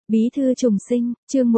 Bí thư trùng sinh, chương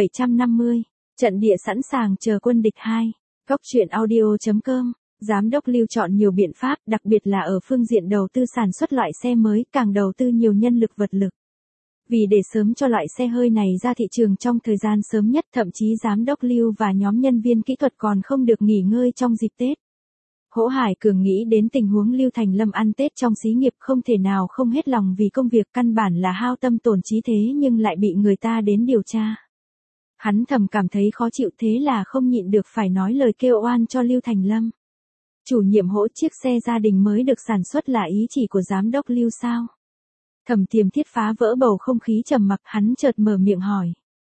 1750, trận địa sẵn sàng chờ quân địch 2, góc truyện audio.com, Giám đốc Lưu chọn nhiều biện pháp, đặc biệt là ở phương diện đầu tư sản xuất loại xe mới, càng đầu tư nhiều nhân lực vật lực. Vì để sớm cho loại xe hơi này ra thị trường trong thời gian sớm nhất, thậm chí Giám đốc Lưu và nhóm nhân viên kỹ thuật còn không được nghỉ ngơi trong dịp Tết. Hỗ Hải Cường nghĩ đến tình huống Lưu Thành Lâm ăn Tết trong xí nghiệp không thể nào không hết lòng vì công việc căn bản là hao tâm tổn trí thế nhưng lại bị người ta đến điều tra. Hắn thầm cảm thấy khó chịu thế là không nhịn được phải nói lời kêu oan cho Lưu Thành Lâm. Chủ nhiệm Hỗ, chiếc xe gia đình mới được sản xuất là ý chỉ của Giám đốc Lưu sao? Thẩm Tiềm Thiết phá vỡ bầu không khí trầm mặc, hắn chợt mở miệng hỏi.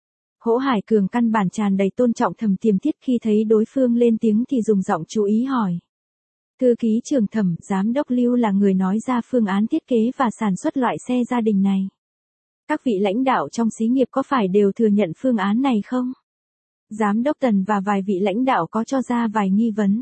Hỗ Hải Cường căn bản tràn đầy tôn trọng Thẩm Tiềm Thiết, khi thấy đối phương lên tiếng thì dùng giọng chú ý hỏi. Thư ký trưởng Thẩm, Giám đốc Lưu là người nói ra phương án thiết kế và sản xuất loại xe gia đình này. Các vị lãnh đạo trong xí nghiệp có phải đều thừa nhận phương án này không? Giám đốc Tần và vài vị lãnh đạo có cho ra vài nghi vấn.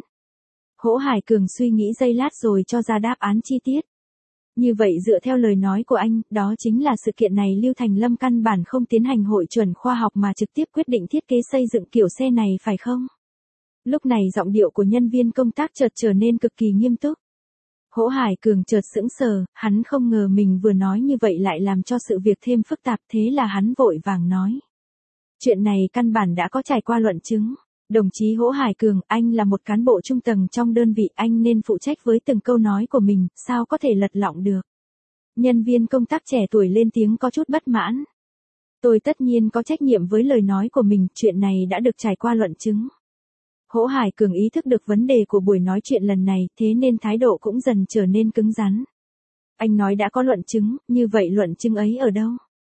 Hỗ Hải Cường suy nghĩ giây lát rồi cho ra đáp án chi tiết. Như vậy dựa theo lời nói của anh, đó chính là sự kiện này Lưu Thành Lâm căn bản không tiến hành hội chuẩn khoa học mà trực tiếp quyết định thiết kế xây dựng kiểu xe này phải không? Lúc này giọng điệu của nhân viên công tác chợt trở nên cực kỳ nghiêm túc. Hỗ Hải Cường chợt sững sờ, hắn không ngờ mình vừa nói như vậy lại làm cho sự việc thêm phức tạp, thế là hắn vội vàng nói. Chuyện này căn bản đã có trải qua luận chứng. Đồng chí Hỗ Hải Cường, anh là một cán bộ trung tầng trong đơn vị, anh nên phụ trách với từng câu nói của mình, sao có thể lật lọng được. Nhân viên công tác trẻ tuổi lên tiếng có chút bất mãn. Tôi tất nhiên có trách nhiệm với lời nói của mình, chuyện này đã được trải qua luận chứng. Hỗ Hải Cường ý thức được vấn đề của buổi nói chuyện lần này, thế nên thái độ cũng dần trở nên cứng rắn. Anh nói đã có luận chứng, như vậy luận chứng ấy ở đâu?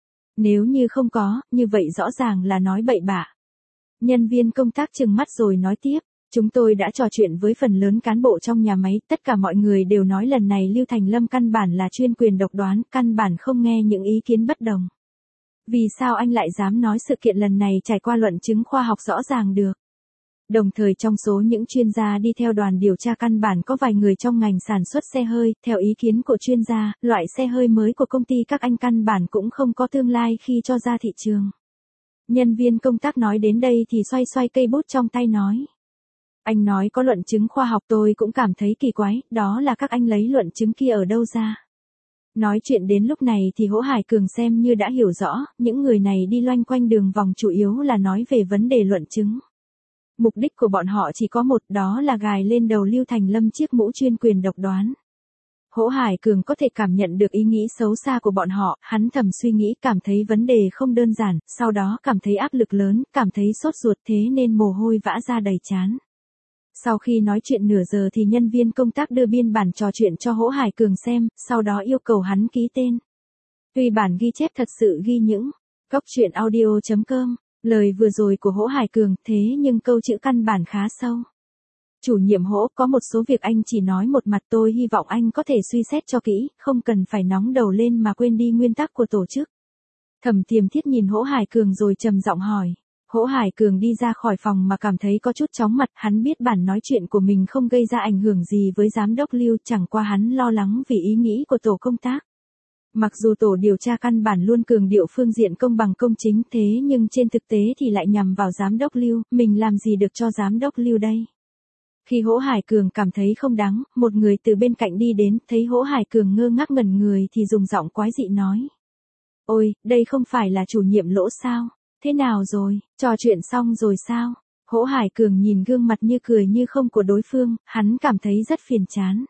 Nếu như không có, như vậy rõ ràng là nói bậy bạ. Nhân viên công tác trừng mắt rồi nói tiếp, chúng tôi đã trò chuyện với phần lớn cán bộ trong nhà máy, tất cả mọi người đều nói lần này Lưu Thành Lâm căn bản là chuyên quyền độc đoán, căn bản không nghe những ý kiến bất đồng. Vì sao anh lại dám nói sự kiện lần này trải qua luận chứng khoa học rõ ràng được? Đồng thời trong số những chuyên gia đi theo đoàn điều tra căn bản có vài người trong ngành sản xuất xe hơi, theo ý kiến của chuyên gia, loại xe hơi mới của công ty các anh căn bản cũng không có tương lai khi cho ra thị trường. Nhân viên công tác nói đến đây thì xoay xoay cây bút trong tay nói. Anh nói có luận chứng khoa học tôi cũng cảm thấy kỳ quái, đó là các anh lấy luận chứng kia ở đâu ra? Nói chuyện đến lúc này thì Hỗ Hải Cường xem như đã hiểu rõ, những người này đi loanh quanh đường vòng chủ yếu là nói về vấn đề luận chứng. Mục đích của bọn họ chỉ có một, đó là gài lên đầu Lưu Thành Lâm chiếc mũ chuyên quyền độc đoán. Hỗ Hải Cường có thể cảm nhận được ý nghĩ xấu xa của bọn họ, hắn thầm suy nghĩ cảm thấy vấn đề không đơn giản, sau đó cảm thấy áp lực lớn, cảm thấy sốt ruột thế nên mồ hôi vã ra đầy trán. Sau khi nói chuyện nửa giờ thì nhân viên công tác đưa biên bản trò chuyện cho Hỗ Hải Cường xem, sau đó yêu cầu hắn ký tên. Tuy bản ghi chép thật sự ghi những góc truyện audio.com, lời vừa rồi của Hỗ Hải Cường, thế nhưng câu chữ căn bản khá sâu. Chủ nhiệm Hỗ, có một số việc anh chỉ nói một mặt, tôi hy vọng anh có thể suy xét cho kỹ, không cần phải nóng đầu lên mà quên đi nguyên tắc của tổ chức. Thẩm Tiềm Thiết nhìn Hỗ Hải Cường rồi trầm giọng hỏi. Hỗ Hải Cường đi ra khỏi phòng mà cảm thấy có chút chóng mặt, hắn biết bản nói chuyện của mình không gây ra ảnh hưởng gì với giám đốc Lưu, chẳng qua hắn lo lắng vì ý nghĩ của tổ công tác. Mặc dù tổ điều tra căn bản luôn cường điệu phương diện công bằng công chính thế nhưng trên thực tế thì lại nhằm vào giám đốc Lưu, mình làm gì được cho giám đốc Lưu đây? Khi Hỗ Hải Cường cảm thấy không đáng, một người từ bên cạnh đi đến, thấy Hỗ Hải Cường ngơ ngác ngẩn người thì dùng giọng quái dị nói. Ôi, đây không phải là chủ nhiệm Lỗ sao? Thế nào rồi, trò chuyện xong rồi sao? Hỗ Hải Cường nhìn gương mặt như cười như không của đối phương, hắn cảm thấy rất phiền chán.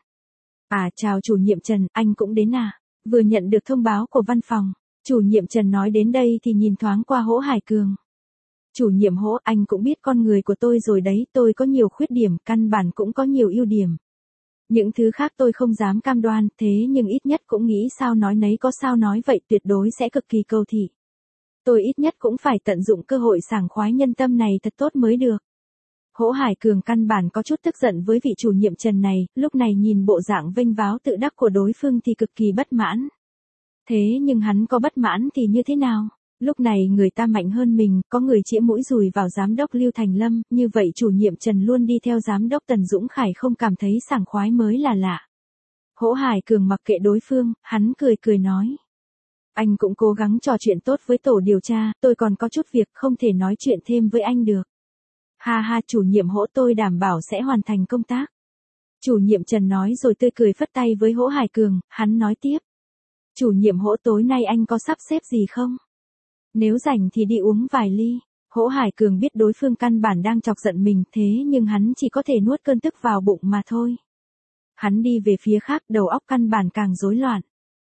À chào chủ nhiệm Trần, anh cũng đến à? Vừa nhận được thông báo của văn phòng, chủ nhiệm Trần nói đến đây thì nhìn thoáng qua Hỗ Hải Cường. Chủ nhiệm Hỗ, anh cũng biết con người của tôi rồi đấy, tôi có nhiều khuyết điểm, căn bản cũng có nhiều ưu điểm. Những thứ khác tôi không dám cam đoan, thế nhưng ít nhất cũng nghĩ sao nói nấy có sao nói vậy, tuyệt đối sẽ cực kỳ cầu thị. Tôi ít nhất cũng phải tận dụng cơ hội sảng khoái nhân tâm này thật tốt mới được. Hỗ Hải Cường căn bản có chút tức giận với vị chủ nhiệm Trần này, lúc này nhìn bộ dạng vênh váo tự đắc của đối phương thì cực kỳ bất mãn. Thế nhưng hắn có bất mãn thì như thế nào? Lúc này người ta mạnh hơn mình, có người chĩa mũi dùi vào giám đốc Lưu Thành Lâm, như vậy chủ nhiệm Trần luôn đi theo giám đốc Tần Dũng Khải không cảm thấy sảng khoái mới là lạ. Hỗ Hải Cường mặc kệ đối phương, hắn cười cười nói. Anh cũng cố gắng trò chuyện tốt với tổ điều tra, tôi còn có chút việc không thể nói chuyện thêm với anh được. Ha ha, chủ nhiệm Hỗ, tôi đảm bảo sẽ hoàn thành công tác. Chủ nhiệm Trần nói rồi tươi cười phất tay với Hỗ Hải Cường, hắn nói tiếp. Chủ nhiệm Hỗ, tối nay anh có sắp xếp gì không? Nếu rảnh thì đi uống vài ly. Hỗ Hải Cường biết đối phương căn bản đang chọc giận mình, thế nhưng hắn chỉ có thể nuốt cơn tức vào bụng mà thôi. Hắn đi về phía khác, đầu óc căn bản càng rối loạn.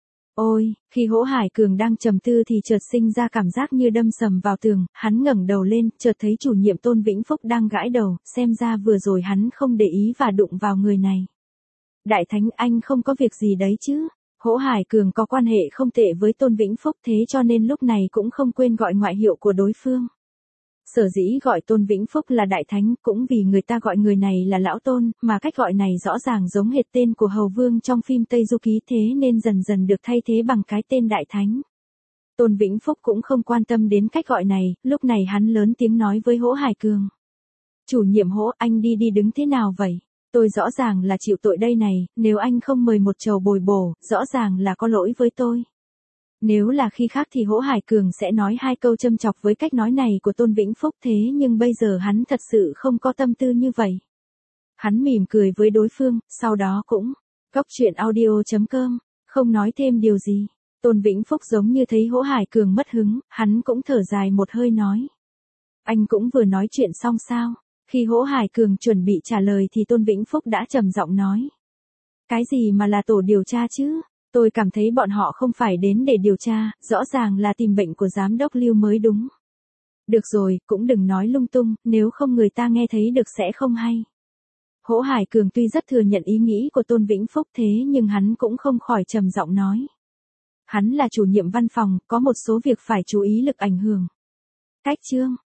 Ôi, khi Hỗ Hải Cường đang trầm tư thì chợt sinh ra cảm giác như đâm sầm vào tường, hắn ngẩng đầu lên, chợt thấy chủ nhiệm Tôn Vĩnh Phúc đang gãi đầu, xem ra vừa rồi hắn không để ý và đụng vào người này. Đại Thánh, anh không có việc gì đấy chứ? Hỗ Hải Cường có quan hệ không tệ với Tôn Vĩnh Phúc, thế cho nên lúc này cũng không quên gọi ngoại hiệu của đối phương. Sở dĩ gọi Tôn Vĩnh Phúc là Đại Thánh cũng vì người ta gọi người này là Lão Tôn, mà cách gọi này rõ ràng giống hệt tên của Hầu Vương trong phim Tây Du Ký, thế nên dần dần được thay thế bằng cái tên Đại Thánh. Tôn Vĩnh Phúc cũng không quan tâm đến cách gọi này, lúc này hắn lớn tiếng nói với Hỗ Hải Cường. Chủ nhiệm Hỗ, anh đi đứng thế nào vậy? Tôi rõ ràng là chịu tội đây này, nếu anh không mời một chầu bồi bổ, rõ ràng là có lỗi với tôi. Nếu là khi khác thì Hỗ Hải Cường sẽ nói hai câu châm chọc với cách nói này của Tôn Vĩnh Phúc, thế nhưng bây giờ hắn thật sự không có tâm tư như vậy. Hắn mỉm cười với đối phương, sau đó cũng Cóc Truyện Audio.com, không nói thêm điều gì. Tôn Vĩnh Phúc giống như thấy Hỗ Hải Cường mất hứng, hắn cũng thở dài một hơi nói. Anh cũng vừa nói chuyện xong sao? Khi Hỗ Hải Cường chuẩn bị trả lời thì Tôn Vĩnh Phúc đã trầm giọng nói. Cái gì mà là tổ điều tra chứ? Tôi cảm thấy bọn họ không phải đến để điều tra, rõ ràng là tìm bệnh của giám đốc Lưu mới đúng. Được rồi, cũng đừng nói lung tung, nếu không người ta nghe thấy được sẽ không hay. Hỗ Hải Cường tuy rất thừa nhận ý nghĩ của Tôn Vĩnh Phúc, thế nhưng hắn cũng không khỏi trầm giọng nói. Hắn là chủ nhiệm văn phòng, có một số việc phải chú ý lực ảnh hưởng. Cách chương